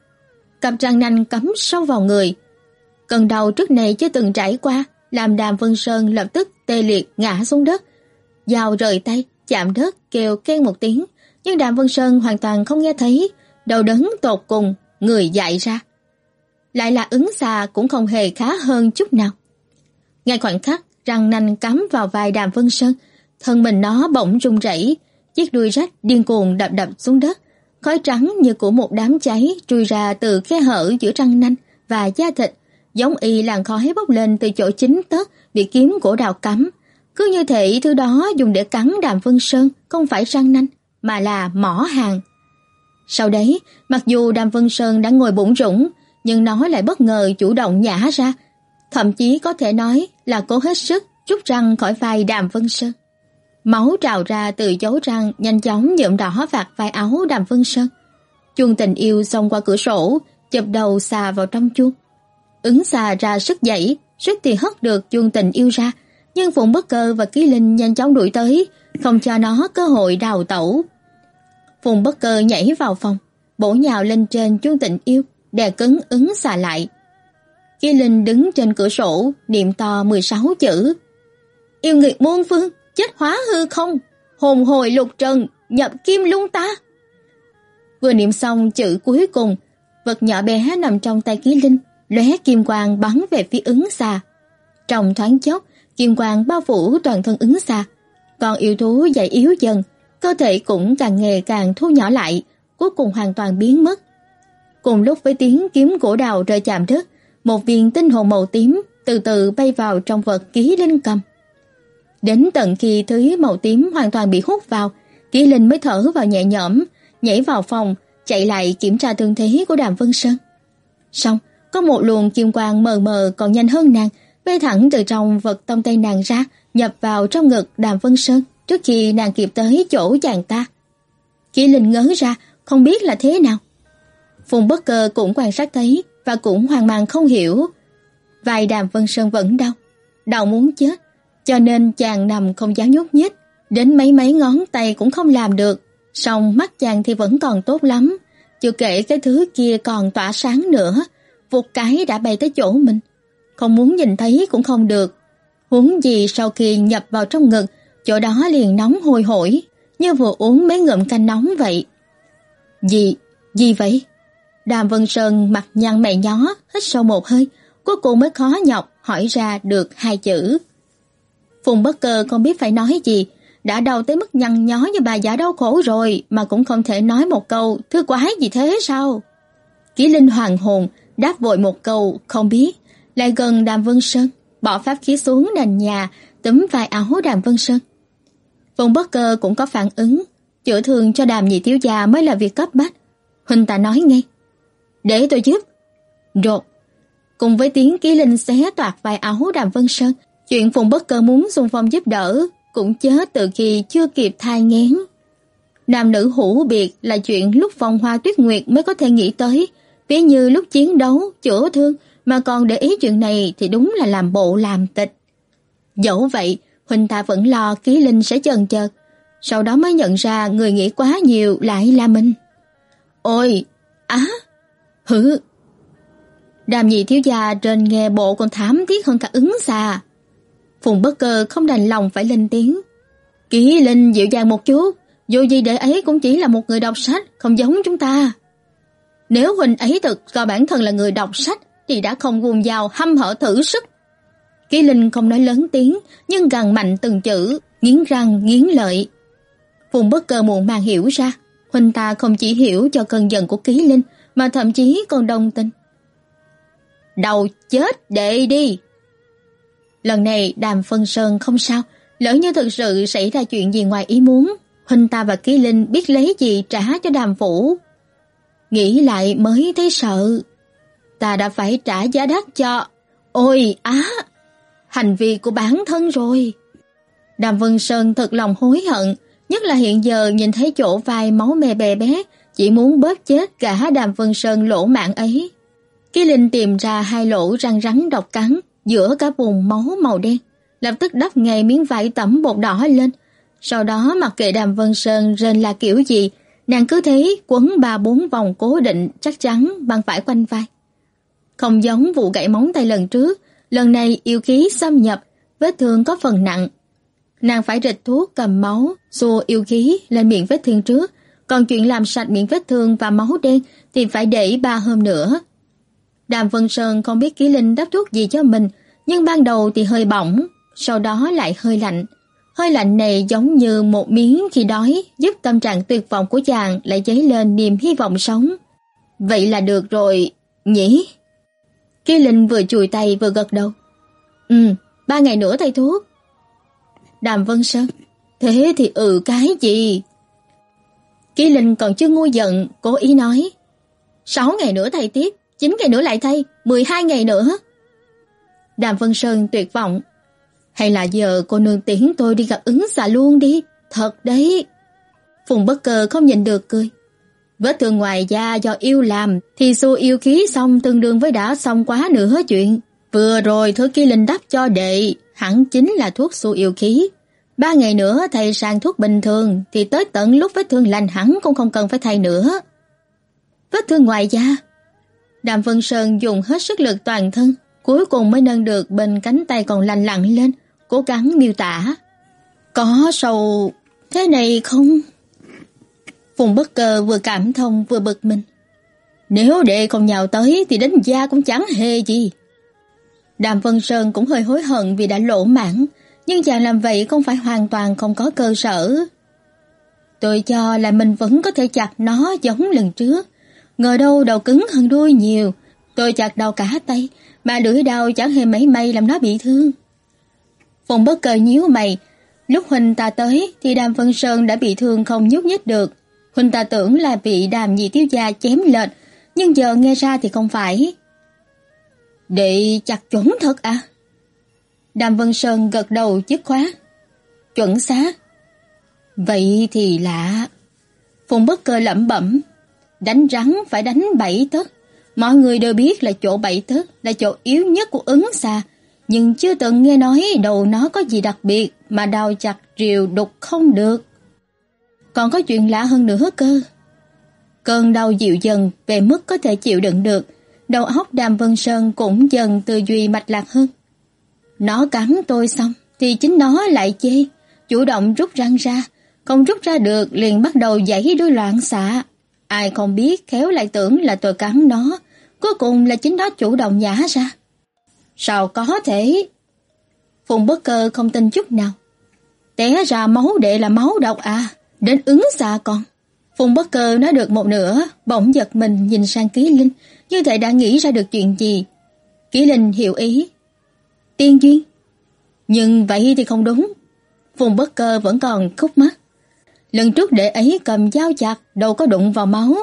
Cặp răng nanh cắm sâu vào người. Cơn đau trước này chưa từng trải qua, làm Đàm Vân Sơn lập tức tê liệt ngã xuống đất. Dao rời tay, chạm đất kêu keng một tiếng, nhưng Đàm Vân Sơn hoàn toàn không nghe thấy, đau đớn tột cùng, người dại ra. Lại là Ứng Xà cũng không hề khá hơn chút nào. Ngay khoảnh khắc răng nanh cắm vào vai Đàm Vân Sơn, thân mình nó bỗng rung rẩy, chiếc đuôi rách điên cuồng đập đập xuống đất. Khói trắng như của một đám cháy trùi ra từ khe hở giữa răng nanh và da thịt, giống y làn khói bốc lên từ chỗ chính tấc bị kiếm gỗ đào cắm. Cứ như thể thứ đó dùng để cắn Đàm Vân Sơn không phải răng nanh, mà là mỏ hàn. Sau đấy, mặc dù Đàm Vân Sơn đã ngồi bủn rủn, nhưng nó lại bất ngờ chủ động nhả ra, thậm chí có thể nói là cố hết sức rút răng khỏi vai Đàm Vân Sơn. Máu trào ra từ dấu răng nhanh chóng nhuộm đỏ vạt vai áo Đàm Vân Sơn. Chuông Tình Yêu xông qua cửa sổ, chụp đầu Xà vào trong chuông. Ứng Xà ra sức giãy, suýt thì hất được Chuông Tình Yêu ra, nhưng Phùng Bất Cơ và Ký Linh nhanh chóng đuổi tới, không cho nó cơ hội đào tẩu. Phùng Bất Cơ nhảy vào phòng, bổ nhào lên trên Chuông Tình Yêu, đè cứng Ứng Xà lại. Ký Linh đứng trên cửa sổ, niệm to mười sáu chữ: Yêu nghiệt muôn phương, chết hóa hư không, hồn hồi lục trần, nhập kim lung ta. Vừa niệm xong chữ cuối cùng, vật nhỏ bé nằm trong tay Ký Linh lóe kim quang bắn về phía Ứng Xà. Trong thoáng chốc, kim quang bao phủ toàn thân Ứng Xà. Còn yêu thú dậy yếu dần, cơ thể cũng càng ngày càng thu nhỏ lại, cuối cùng hoàn toàn biến mất. Cùng lúc với tiếng kiếm gỗ đào rơi chạm đất, một viên tinh hồn màu tím từ từ bay vào trong vật Ký Linh cầm. Đến tận khi thứ màu tím hoàn toàn bị hút vào, Ký Linh mới thở vào nhẹ nhõm, nhảy vào phòng, chạy lại kiểm tra thương thế của Đàm Vân Sơn. Xong, có một luồng kim quang mờ mờ còn nhanh hơn nàng, bay thẳng từ trong vật trong tay nàng ra, nhập vào trong ngực Đàm Vân Sơn trước khi nàng kịp tới chỗ chàng ta. Ký Linh ngớ ra, không biết là thế nào. Phùng Bất Cơ cũng quan sát thấy và cũng hoang mang không hiểu. Vai Đàm Vân Sơn vẫn đau, đau muốn chết, cho nên chàng nằm không dám nhúc nhích, đến mấy mấy ngón tay cũng không làm được. Song mắt chàng thì vẫn còn tốt lắm, chưa kể cái thứ kia còn tỏa sáng nữa, vụt cái đã bay tới chỗ mình, không muốn nhìn thấy cũng không được. Huống gì sau khi nhập vào trong ngực, chỗ đó liền nóng hôi hổi, như vừa uống mấy ngụm canh nóng vậy. Gì, gì vậy? Đàm Vân Sơn mặt nhăn mày nhó, hít sâu một hơi, cuối cùng mới khó nhọc hỏi ra được hai chữ. Phùng Bất Cơ không biết phải nói gì, đã đau tới mức nhăn nhó như bà già đau khổ rồi mà cũng không thể nói một câu thứ quái gì thế sao? Kỷ Linh hoàng hồn đáp vội một câu không biết, lại gần Đàm Vân Sơn, bỏ pháp khí xuống nền nhà, túm vai áo Đàm Vân Sơn. Phùng Bất Cơ cũng có phản ứng, chữa thương cho Đàm nhị thiếu gia mới là việc cấp bách. Huynh ta nói ngay, để tôi giúp. Rột, cùng với tiếng Kỷ Linh xé toạc vai áo Đàm Vân Sơn, chuyện Phùng Bất Cơ muốn xung phong giúp đỡ cũng chết từ khi chưa kịp thai nghén. Nam nữ hữu biệt là chuyện lúc Phong Hoa Tuyết Nguyệt mới có thể nghĩ tới, ví như lúc chiến đấu, chữa thương mà còn để ý chuyện này thì đúng là làm bộ làm tịch. Dẫu vậy, huynh ta vẫn lo Kỷ Linh sẽ chần chừ, sau đó mới nhận ra người nghĩ quá nhiều lại là mình. Ôi, á, hử. Đàm nhị thiếu gia trên nghe bộ còn thảm thiết hơn cả ứng xà. Phùng Bất Cơ không đành lòng phải lên tiếng. Kỷ Linh dịu dàng một chút, dù gì đệ ấy cũng chỉ là một người đọc sách, không giống chúng ta. Nếu huynh ấy thực coi bản thân là người đọc sách thì đã không vùng vào hăm hở thử sức. Kỷ Linh không nói lớn tiếng, nhưng gằn mạnh từng chữ, nghiến răng nghiến lợi. Phùng Bất Cơ muộn màng hiểu ra, huynh ta không chỉ hiểu cho cơn giận của Kỷ Linh, mà thậm chí còn đồng tình. Đầu chết đệ đi. Lần này Đàm Vân Sơn không sao, lỡ như thực sự xảy ra chuyện gì ngoài ý muốn, huynh ta và Kỷ Linh biết lấy gì trả cho Đàm phủ. Nghĩ lại mới thấy sợ. Ta đã phải trả giá đắt cho... Ôi á! Hành vi của bản thân rồi. Đàm Vân Sơn thật lòng hối hận, nhất là hiện giờ nhìn thấy chỗ vai máu me bè bét, chỉ muốn bóp chết cả Đàm Vân Sơn lỗ mạng ấy. Kỷ Linh tìm ra hai lỗ răng rắn độc cắn giữa cả vùng máu màu đen, lập tức đắp ngay miếng vải tẩm bột đỏ lên. Sau đó mặc kệ Đàm Vân Sơn rên là kiểu gì, nàng cứ thế quấn ba bốn vòng cố định chắc chắn bằng vải quanh vai. Không giống vụ gãy móng tay lần trước, lần này yêu khí xâm nhập, vết thương có phần nặng. Nàng phải rịch thuốc cầm máu, xua yêu khí lên miệng vết thương trước, còn chuyện làm sạch miệng vết thương và máu đen thì phải để ba hôm nữa. Đàm Vân Sơn không biết Kỷ Linh đắp thuốc gì cho mình, nhưng ban đầu thì hơi bỏng, sau đó lại hơi lạnh. Hơi lạnh này giống như một miếng khi đói, giúp tâm trạng tuyệt vọng của chàng lại dấy lên niềm hy vọng sống. Vậy là được rồi, nhỉ? Kỷ Linh vừa chùi tay vừa gật đầu. Ừ, ba ngày nữa thay thuốc. Đàm Vân Sơn, thế thì ừ cái gì? Kỷ Linh còn chưa ngu giận, cố ý nói. Sáu ngày nữa thay tiếp, chín ngày nữa lại thay, mười hai ngày nữa. Đàm Vân Sơn tuyệt vọng. Hay là giờ cô nương tiễn tôi đi gặp ứng xà luôn đi, thật đấy. Phùng Bất Cơ không nhìn được cười. Vết thương ngoài da do yêu làm thì xua yêu khí xong tương đương với đã xong quá nữa chuyện. Vừa rồi thứ Kỷ Linh đắp cho đệ hẳn chính là thuốc xua yêu khí. Ba ngày nữa thay sang thuốc bình thường thì tới tận lúc vết thương lành hẳn cũng không cần phải thay nữa. Vết thương ngoài da. Đàm Vân Sơn dùng hết sức lực toàn thân, cuối cùng mới nâng được bên cánh tay còn lành lặn lên, cố gắng miêu tả. Có sầu thế này không? Phùng Bất Cơ vừa cảm thông vừa bực mình. Nếu đệ không nhào tới thì đến da cũng chẳng hề gì. Đàm Vân Sơn cũng hơi hối hận vì đã lỗ mãng, nhưng chàng làm vậy không phải hoàn toàn không có cơ sở. Tôi cho là mình vẫn có thể chặt nó giống lần trước, ngờ đâu đầu cứng hơn đuôi nhiều. Tôi chặt đầu cả tay, mà lưỡi đao chẳng hề mảy may làm nó bị thương. Phùng Bất Cơ nhíu mày, lúc huynh ta tới thì Đàm Vân Sơn đã bị thương không nhúc nhích được. Huynh ta tưởng là bị Đàm nhị thiếu gia chém lệch, nhưng giờ nghe ra thì không phải. Đệ chặt chuẩn thật à? Đàm Vân Sơn gật đầu dứt khoát. Chuẩn xác. Vậy thì lạ. Phùng Bất Cơ lẩm bẩm. Đánh rắn phải đánh bảy tấc. Mọi người đều biết là chỗ bảy tấc là chỗ yếu nhất của ứng xà, nhưng chưa từng nghe nói đầu nó có gì đặc biệt mà đào chặt rìu đục không được. Còn có chuyện lạ hơn nữa cơ. Cơn đau dịu dần về mức có thể chịu đựng được, đầu óc Đàm Vân Sơn cũng dần tư duy mạch lạc hơn. Nó cắn tôi xong thì chính nó lại chê, chủ động rút răng ra, không rút ra được liền bắt đầu giãy đuôi loạn xạ. Ai không biết khéo lại tưởng là tôi cắn nó, cuối cùng là chính nó chủ động nhả ra. Sao có thể? Phùng Bất Cơ không tin chút nào. Té ra máu đệ là máu độc à, đến ứng xạ còn. Phùng Bất Cơ nói được một nửa, bỗng giật mình nhìn sang Ký Linh, như thể đã nghĩ ra được chuyện gì. Ký Linh hiểu ý. Tiên duyên? Nhưng vậy thì không đúng. Phùng Bất Cơ vẫn còn khúc mắc. Lần trước đệ ấy cầm dao chặt, đâu có đụng vào máu.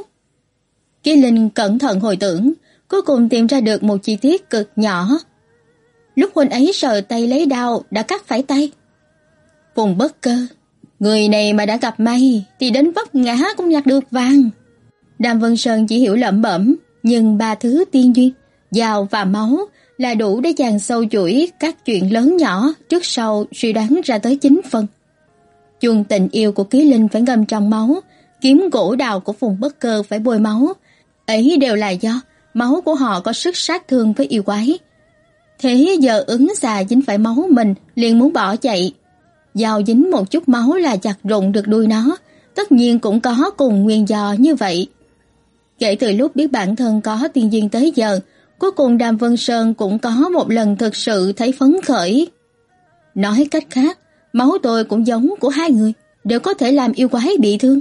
Ký Linh cẩn thận hồi tưởng, cuối cùng tìm ra được một chi tiết cực nhỏ. Lúc huynh ấy sờ tay lấy đao đã cắt phải tay. Phùng Bất Cơ, người này mà đã gặp may thì đến vấp ngã cũng nhặt được vàng. Đàm Vân Sơn chỉ hiểu lẩm bẩm, nhưng ba thứ tiên duyên, dao và máu là đủ để chàng sâu chuỗi các chuyện lớn nhỏ trước sau suy đoán ra tới chín phần. Chuông tình yêu của Ký Linh phải ngâm trong máu, kiếm gỗ đào của Phùng Bất Cơ phải bôi máu. Ấy đều là do máu của họ có sức sát thương với yêu quái. Thế giờ ứng xà dính phải máu mình liền muốn bỏ chạy. Dao dính một chút máu là chặt rụng được đuôi nó, tất nhiên cũng có cùng nguyên do như vậy. Kể từ lúc biết bản thân có tiên duyên tới giờ, cuối cùng Đàm Vân Sơn cũng có một lần thực sự thấy phấn khởi. Nói cách khác, máu tôi cũng giống của hai người, đều có thể làm yêu quái bị thương.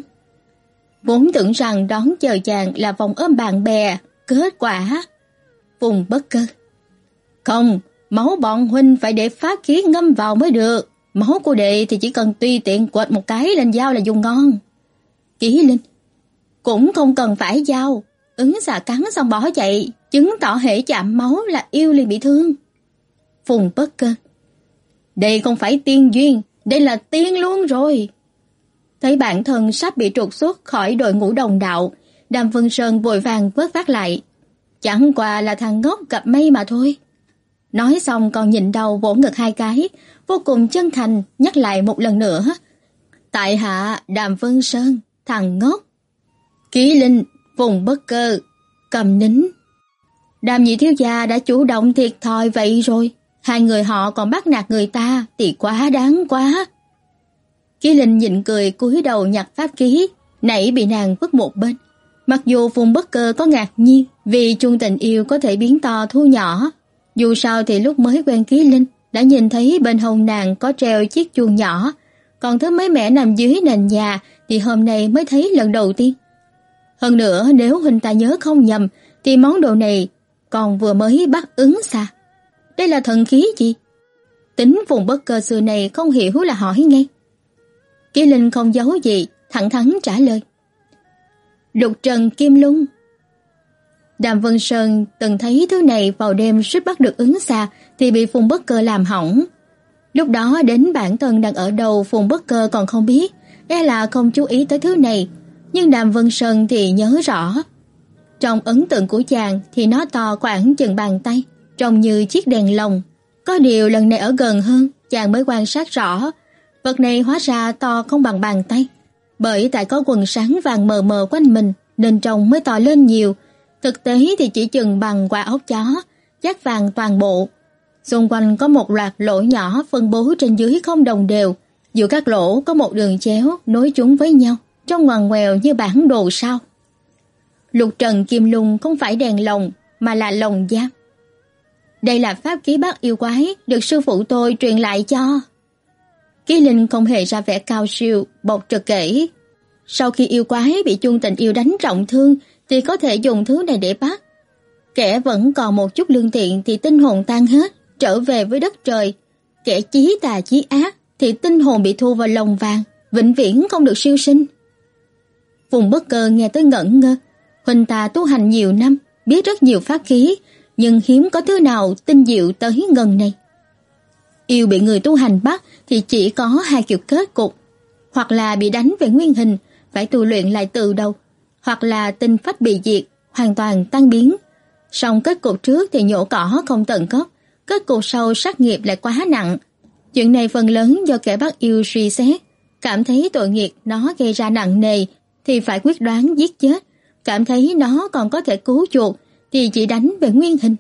Vốn tưởng rằng đón chờ chàng là vòng ôm bạn bè, kết quả Phùng Bất Cơ. Không, máu bọn huynh phải để pháp khí ngâm vào mới được. Máu của đệ thì chỉ cần tùy tiện quệt một cái lên dao là dùng ngon. Ký Linh, cũng không cần phải dao, ứng xà cắn xong bỏ chạy, chứng tỏ hễ chạm máu là yêu liền bị thương. Phùng Bất Cơ, đây không phải tiên duyên, đây là tiên luôn rồi. Thấy bản thân sắp bị trục xuất khỏi đội ngũ đồng đạo, Đàm Vân Sơn vội vàng vớt vát lại. Chẳng qua là thằng ngốc gặp may mà thôi. Nói xong còn nhịn đầu vỗ ngực hai cái, vô cùng chân thành nhắc lại một lần nữa. Tại hạ Đàm Vân Sơn, thằng ngốc. Ký Linh, Phùng Bất Cơ, cầm nín. Đàm nhị thiếu gia đã chủ động thiệt thòi vậy rồi, hai người họ còn bắt nạt người ta thì quá đáng quá. Ký Linh nhịn cười cúi đầu nhặt pháp khí, nãy bị nàng vứt một bên. Mặc dù Phùng Bất Cơ có ngạc nhiên vì chuông tình yêu có thể biến to thu nhỏ, dù sao thì lúc mới quen Ký Linh đã nhìn thấy bên hông nàng có treo chiếc chuông nhỏ, còn thứ mới mẻ nằm dưới nền nhà thì hôm nay mới thấy lần đầu tiên. Hơn nữa nếu huynh ta nhớ không nhầm thì món đồ này còn vừa mới bắt ứng xà. Đây là thần khí gì? Tính Phùng Bất Cơ xưa này không hiểu là hỏi ngay. Ký Linh không giấu gì, thẳng thắn trả lời. Lục trần kim lung. Đàm Vân Sơn từng thấy thứ này vào đêm suýt bắt được ứng xà thì bị Phùng Bất Cơ làm hỏng. Lúc đó đến bản thân đang ở đâu Phùng Bất Cơ còn không biết, e là không chú ý tới thứ này, nhưng Đàm Vân Sơn thì nhớ rõ. Trong ấn tượng của chàng thì nó to khoảng chừng bàn tay, trông như chiếc đèn lồng. Có điều lần này ở gần hơn, chàng mới quan sát rõ, vật này hóa ra to không bằng bàn tay. Bởi tại có quần sáng vàng mờ mờ quanh mình nên trông mới to lên nhiều, thực tế thì chỉ chừng bằng quả ốc chó, dát vàng toàn bộ. Xung quanh có một loạt lỗ nhỏ phân bố trên dưới không đồng đều, giữa các lỗ có một đường chéo nối chúng với nhau, trông ngoằn ngoèo như bản đồ sao. Lục trần kim lung không phải đèn lồng mà là lồng giam. Đây là pháp khí bắt yêu quái được sư phụ tôi truyền lại cho. Ký Linh không hề ra vẻ cao siêu, bộc trực kể. Sau khi yêu quái bị chuông tình yêu đánh trọng thương thì có thể dùng thứ này để bắt. Kẻ vẫn còn một chút lương thiện thì tinh hồn tan hết, trở về với đất trời. Kẻ chí tà chí ác thì tinh hồn bị thu vào lồng vàng, vĩnh viễn không được siêu sinh. Phùng Bất Cơ nghe tới ngẩn ngơ. Huynh ta tu hành nhiều năm, biết rất nhiều pháp khí, nhưng hiếm có thứ nào tinh diệu tới ngần này. Yêu bị người tu hành bắt thì chỉ có hai kiểu kết cục, hoặc là bị đánh về nguyên hình, phải tu luyện lại từ đầu, hoặc là tinh phách bị diệt, hoàn toàn tan biến. Song kết cục trước thì nhổ cỏ không tận gốc, kết cục sau sát nghiệp lại quá nặng. Chuyện này phần lớn do kẻ bắt yêu suy xét, cảm thấy tội nghiệp nó gây ra nặng nề thì phải quyết đoán giết chết, cảm thấy nó còn có thể cứu chuộc thì chỉ đánh về nguyên hình.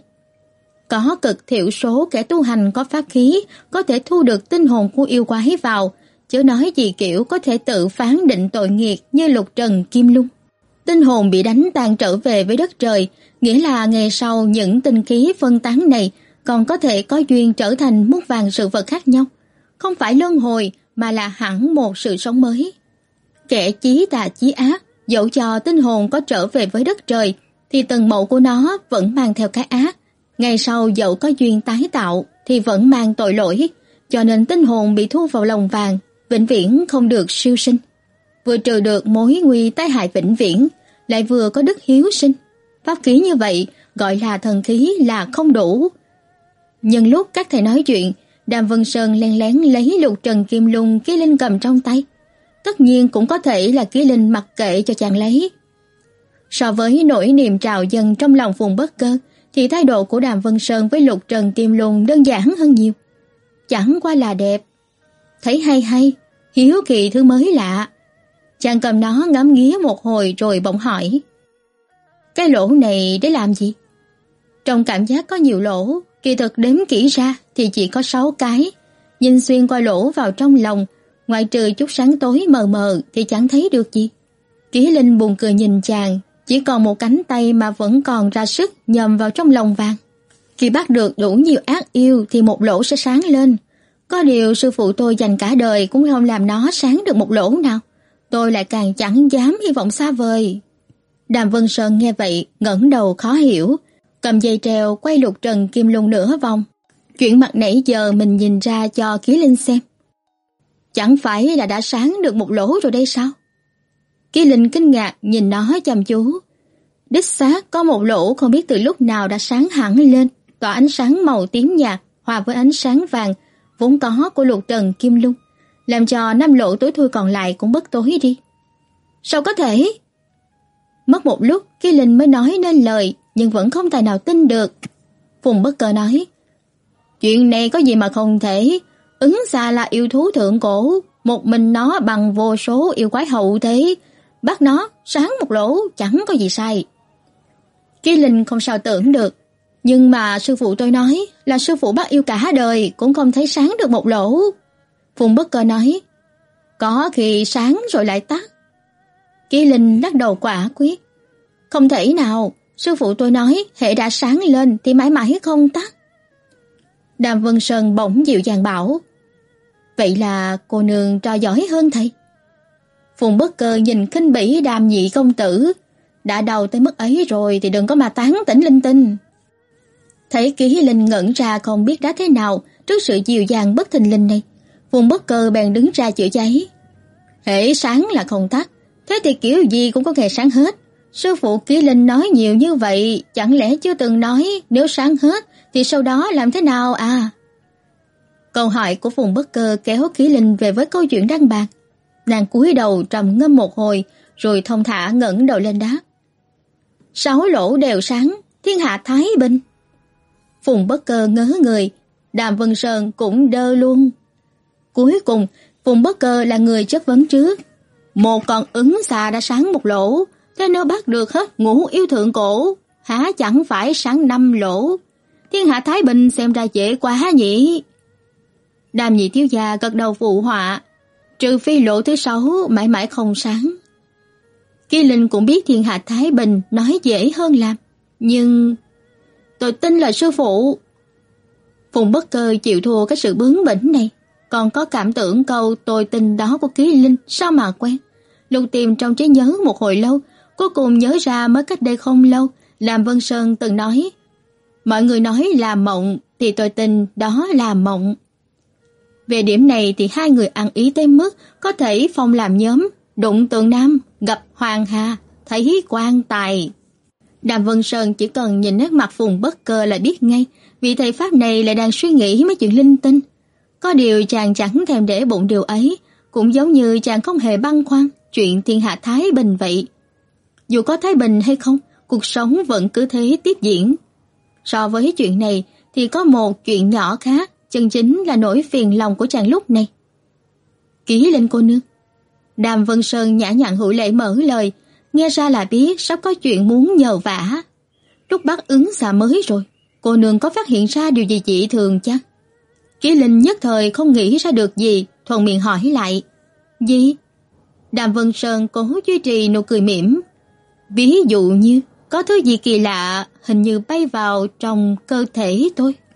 Có cực thiểu số kẻ tu hành có pháp khí có thể thu được tinh hồn của yêu quái vào, chứ nói gì kiểu có thể tự phán định tội nghiệp như lục trần kim lung. Tinh hồn bị đánh tan trở về với đất trời, nghĩa là ngày sau những tinh khí phân tán này còn có thể có duyên trở thành muôn vàn sự vật khác nhau, không phải luân hồi mà là hẳn một sự sống mới. Kẻ chí tà chí ác, dẫu cho tinh hồn có trở về với đất trời thì tầng mẫu của nó vẫn mang theo cái ác, ngày sau dẫu có duyên tái tạo thì vẫn mang tội lỗi, cho nên tinh hồn bị thu vào lồng vàng, vĩnh viễn không được siêu sinh. Vừa trừ được mối nguy tai hại vĩnh viễn, lại vừa có đức hiếu sinh. Pháp khí như vậy gọi là thần khí là không đủ. Nhân lúc các thầy nói chuyện, Đàm Vân Sơn lén lén lấy lục trần kim lung ký linh cầm trong tay. Tất nhiên cũng có thể là ký linh mặc kệ cho chàng lấy. So với nỗi niềm trào dâng trong lòng Phùng Bất Cơ, thì thái độ của Đàm Vân Sơn với lục trần kim lung đơn giản hơn nhiều. Chẳng qua là đẹp, thấy hay hay, hiếu kỳ thứ mới lạ. Chàng cầm nó ngắm nghía một hồi rồi bỗng hỏi: cái lỗ này để làm gì? Trong cảm giác có nhiều lỗ, kỳ thực đếm kỹ ra thì chỉ có sáu cái. Nhìn xuyên qua lỗ vào trong lòng, ngoại trừ chút sáng tối mờ mờ thì chẳng thấy được gì. Ký Linh buồn cười nhìn chàng, chỉ còn một cánh tay mà vẫn còn ra sức nhầm vào trong lòng vàng. Khi bắt được đủ nhiều ác yêu thì một lỗ sẽ sáng lên. Có điều sư phụ tôi dành cả đời cũng không làm nó sáng được một lỗ nào. Tôi lại càng chẳng dám hy vọng xa vời. Đàm Vân Sơn nghe vậy ngẩng đầu khó hiểu, cầm dây treo quay lục trần kim lung nửa vòng, chuyển mặt nãy giờ mình nhìn ra cho Ký Linh xem. Chẳng phải là đã sáng được một lỗ rồi đây sao? Ký Linh kinh ngạc nhìn nó chăm chú. Đích xác có một lỗ không biết từ lúc nào đã sáng hẳn lên, tỏa ánh sáng màu tím nhạt hòa với ánh sáng vàng vốn có của lục trần kim lung, làm cho năm lỗ tối thui còn lại cũng bớt tối đi. Sao có thể? Mất một lúc Ký Linh mới nói nên lời, nhưng vẫn không tài nào tin được. Phùng Bất Cơ nói: chuyện này có gì mà không thể, ứng xà là yêu thú thượng cổ, một mình nó bằng vô số yêu quái hậu thế, bắt nó sáng một lỗ chẳng có gì sai. Ký Linh không sao tưởng được, nhưng mà sư phụ tôi nói là sư phụ bắt yêu cả đời cũng không thấy sáng được một lỗ. Phùng Bất Cơ nói: có khi sáng rồi lại tắt. Ký Linh lắc đầu quả quyết: không thể nào, sư phụ tôi nói hễ đã sáng lên thì mãi mãi không tắt. Đàm Vân Sơn bỗng dịu dàng bảo: vậy là cô nương trò giỏi hơn thầy. Phùng Bất Cơ nhìn khinh bỉ Đàm nhị công tử, đã đầu tới mức ấy rồi thì đừng có mà tán tỉnh linh tinh. Thấy Ký Linh ngẩn ra không biết đáp thế nào trước sự dịu dàng bất thình lình này, Phùng Bất Cơ bèn đứng ra chữa cháy: hễ sáng là không tắt, thế thì kiểu gì cũng có ngày sáng hết. Sư phụ Ký Linh nói nhiều như vậy, chẳng lẽ chưa từng nói nếu sáng hết thì sau đó làm thế nào à? Câu hỏi của Phùng Bất Cơ kéo Ký Linh về với câu chuyện đang bàn. Nàng cúi đầu trầm ngâm một hồi, rồi thông thả ngẩng đầu lên đáp: sáu lỗ đều sáng, thiên hạ thái bình. Phùng Bất Cơ ngớ người, Đàm Vân Sơn cũng đơ luôn. Cuối cùng Phùng Bất Cơ là người chất vấn trước: một con ứng xà đã sáng một lỗ, thế nếu bắt được hết ngũ yêu thượng cổ, há chẳng phải sáng năm lỗ? Thiên hạ thái bình xem ra dễ quá nhỉ. Đàm nhị thiếu gia gật đầu phụ họa: trừ phi lỗ thứ sáu mãi mãi không sáng. Ký Linh cũng biết thiên hạ thái bình nói dễ hơn làm, nhưng tôi tin là sư phụ. Phùng Bất Cơ chịu thua cái sự bướng bỉnh này, còn có cảm tưởng câu tôi tin đó của Ký Linh sao mà quen. Lục tìm trong trí nhớ một hồi lâu, cuối cùng nhớ ra mới cách đây không lâu, Đàm Vân Sơn từng nói: mọi người nói là mộng thì tôi tin đó là mộng. Về điểm này thì hai người ăn ý tới mức có thể phong làm nhóm, đụng tượng nam, gặp hoàng hà, thấy quan tài. Đàm Vân Sơn chỉ cần nhìn nét mặt Phùng Bất Cơ là biết ngay, vị thầy pháp này lại đang suy nghĩ mấy chuyện linh tinh. Có điều chàng chẳng thèm để bụng điều ấy, cũng giống như chàng không hề băn khoăn chuyện thiên hạ thái bình vậy. Dù có thái bình hay không, cuộc sống vẫn cứ thế tiếp diễn. So với chuyện này thì có một chuyện nhỏ khác, chân chính là nỗi phiền lòng của chàng lúc này. Ký Linh cô nương. Đàm Vân Sơn nhã nhặn hữu lễ mở lời, nghe ra là biết sắp có chuyện muốn nhờ vả. Lúc bắt ứng xà mới rồi, cô nương có phát hiện ra điều gì dị thường chăng? Ký Linh nhất thời không nghĩ ra được gì, thuận miệng hỏi lại: gì? Đàm Vân Sơn cố duy trì nụ cười mỉm: Ví dụ như có thứ gì kỳ lạ hình như bay vào trong cơ thể tôi.